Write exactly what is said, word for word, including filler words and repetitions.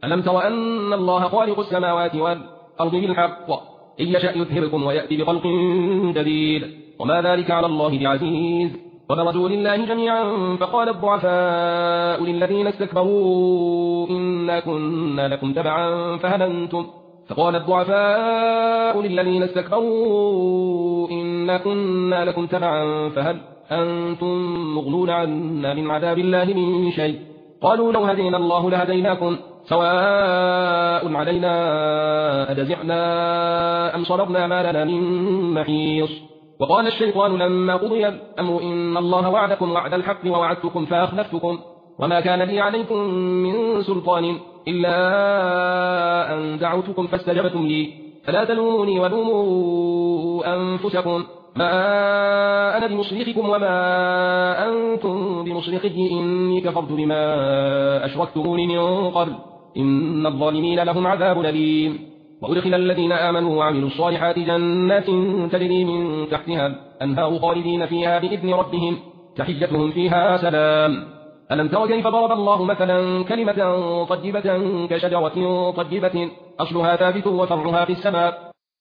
ألم تر أن الله خالق السماوات والأرض بالحق إن يشأ يذهبكم ويأتي بخلق جديد وما ذلك على الله بعزيز وبرزوا لله جميعا فقال الضعفاء للذين استكبروا إنا كنا لكم تبعا فهل أنتم فقال الضعفاء للذين استكبروا إنا كنا لكم تبعا فهل أنتم مغنون عنا من عذاب الله من شيء قالوا لو هدينا الله لهديناكم سواء علينا أجزعنا أم صبرنا ما لنا من محيص وقال الشيطان لما قضي الأمر إن الله وعدكم وعد الحق ووعدتكم فأخلفتكم وما كان لي عليكم من سلطان إلا أن دعوتكم فاستجبتم لي فلا تلوموني ولوموا أنفسكم ما أنا بمصرخكم وما أنتم بمصرخي إني كفرت بما أشركتموني من قبل إن الظالمين لهم عذاب أليم وأدخل الذين آمنوا وعملوا الصالحات جنات تجري من تحتها الأنهار خالدين فيها بإذن ربهم تحيتهم فيها سلام ألم تر كيف ضرب الله مثلا كلمة طيبة كشجرة طيبة أصلها ثابت وفرعها في السماء